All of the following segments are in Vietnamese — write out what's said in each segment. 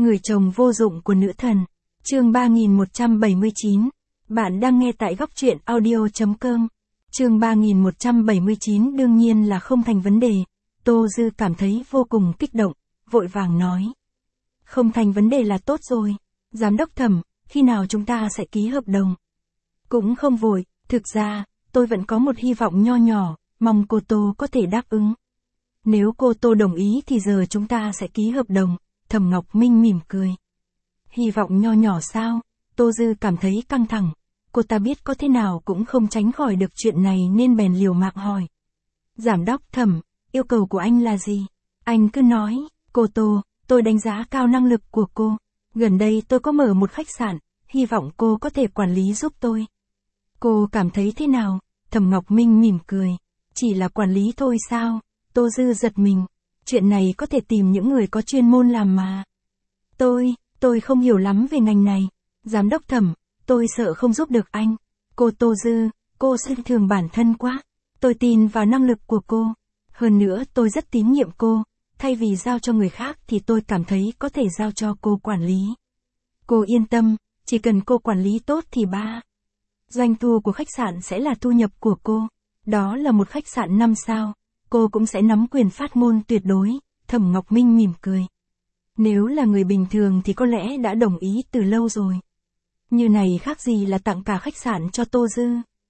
Người chồng vô dụng của nữ thần. Chương 3179. Bạn đang nghe tại góc truyện audio.com. Chương 3179 đương nhiên là không thành vấn đề. Tô Dư cảm thấy vô cùng kích động, vội vàng nói. Không thành vấn đề là tốt rồi. Giám đốc Thẩm, khi nào chúng ta sẽ ký hợp đồng? Cũng không vội, thực ra, tôi vẫn có một hy vọng nho nhỏ, mong cô Tô có thể đáp ứng. Nếu cô Tô đồng ý thì giờ chúng ta sẽ ký hợp đồng. Thẩm Ngọc Minh mỉm cười. Hy vọng nho nhỏ sao? Tô Dư cảm thấy căng thẳng. Cô ta biết có thế nào cũng không tránh khỏi được chuyện này nên bèn liều mạng hỏi. Giám đốc Thẩm, yêu cầu của anh là gì? Anh cứ nói, cô Tô, tôi đánh giá cao năng lực của cô. Gần đây tôi có mở một khách sạn, hy vọng cô có thể quản lý giúp tôi. Cô cảm thấy thế nào? Thẩm Ngọc Minh mỉm cười. Chỉ là quản lý thôi sao? Tô Dư giật mình. Chuyện này có thể tìm những người có chuyên môn làm mà. Tôi không hiểu lắm về ngành này. Giám đốc Thẩm, tôi sợ không giúp được anh. Cô Tô Dư, cô xem thường bản thân quá. Tôi tin vào năng lực của cô. Hơn nữa tôi rất tín nhiệm cô. Thay vì giao cho người khác thì tôi cảm thấy có thể giao cho cô quản lý. Cô yên tâm, chỉ cần cô quản lý tốt thì doanh thu của khách sạn sẽ là thu nhập của cô. Đó là một khách sạn 5 sao. Cô cũng sẽ nắm quyền phát ngôn tuyệt đối. Thẩm Ngọc Minh mỉm cười. Nếu là người bình thường thì có lẽ đã đồng ý từ lâu rồi. Như này khác gì là tặng cả khách sạn cho Tô Dư.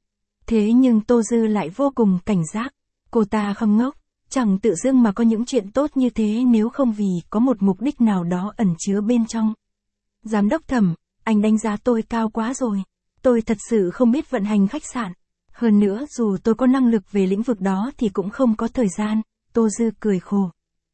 Thế nhưng Tô Dư lại vô cùng cảnh giác. Cô ta không ngốc, chẳng tự dưng mà có những chuyện tốt như thế nếu không vì có một mục đích nào đó ẩn chứa bên trong. Giám đốc Thẩm, anh đánh giá tôi cao quá rồi. Tôi thật sự không biết vận hành khách sạn. Hơn nữa dù tôi có năng lực về lĩnh vực đó thì cũng không có thời gian. Tô Dư cười khổ.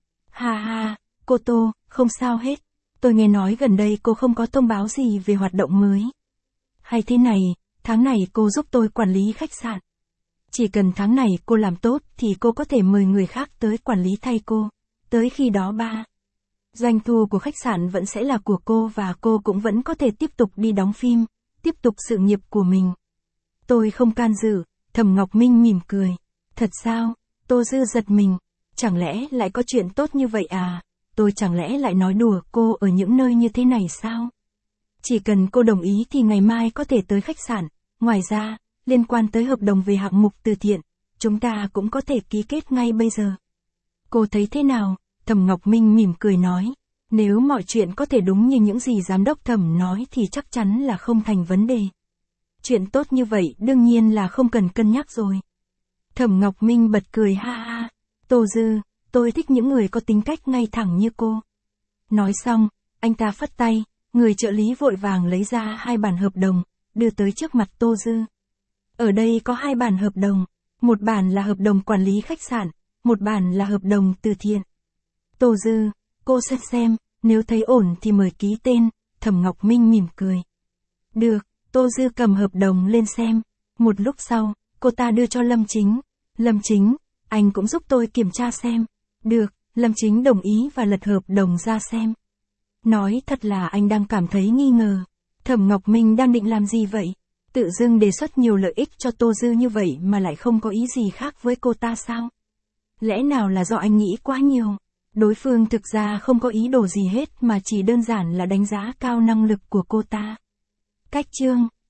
Ha ha, cô Tô, không sao hết. Tôi nghe nói gần đây cô không có thông báo gì về hoạt động mới. Hay thế này, tháng này cô giúp tôi quản lý khách sạn. Chỉ cần tháng này cô làm tốt thì cô có thể mời người khác tới quản lý thay cô. Tới khi đó doanh thu của khách sạn vẫn sẽ là của cô và cô cũng vẫn có thể tiếp tục đi đóng phim, tiếp tục sự nghiệp của mình. Tôi không can dự, Thẩm Ngọc Minh mỉm cười. Thật sao? Tô Dư giật mình. Chẳng lẽ lại có chuyện tốt như vậy à? Tôi chẳng lẽ lại nói đùa cô ở những nơi như thế này sao? Chỉ cần cô đồng ý thì ngày mai có thể tới khách sạn. Ngoài ra, liên quan tới hợp đồng về hạng mục từ thiện, chúng ta cũng có thể ký kết ngay bây giờ. Cô thấy thế nào? Thẩm Ngọc Minh mỉm cười nói. Nếu mọi chuyện có thể đúng như những gì giám đốc Thẩm nói thì chắc chắn là không thành vấn đề. Chuyện tốt như vậy đương nhiên là không cần cân nhắc rồi. Thẩm Ngọc Minh bật cười ha ha. Tô Dư, tôi thích những người có tính cách ngay thẳng như cô. Nói xong, anh ta phất tay, người trợ lý vội vàng lấy ra 2 bản hợp đồng, đưa tới trước mặt Tô Dư. Ở đây có 2 bản hợp đồng, một bản là hợp đồng quản lý khách sạn, một bản là hợp đồng từ thiện. Tô Dư, cô xem, nếu thấy ổn thì mời ký tên. Thẩm Ngọc Minh mỉm cười. Được, Tô Dư cầm hợp đồng lên xem. Một lúc sau, cô ta đưa cho Lâm Chính. Lâm Chính, anh cũng giúp tôi kiểm tra xem. Được, Lâm Chính đồng ý và lật hợp đồng ra xem. Nói thật là anh đang cảm thấy nghi ngờ. Thẩm Ngọc Minh đang định làm gì vậy? Tự dưng đề xuất nhiều lợi ích cho Tô Dư như vậy mà lại không có ý gì khác với cô ta sao? Lẽ nào là do anh nghĩ quá nhiều? Đối phương thực ra không có ý đồ gì hết mà chỉ đơn giản là đánh giá cao năng lực của cô ta. Cách chương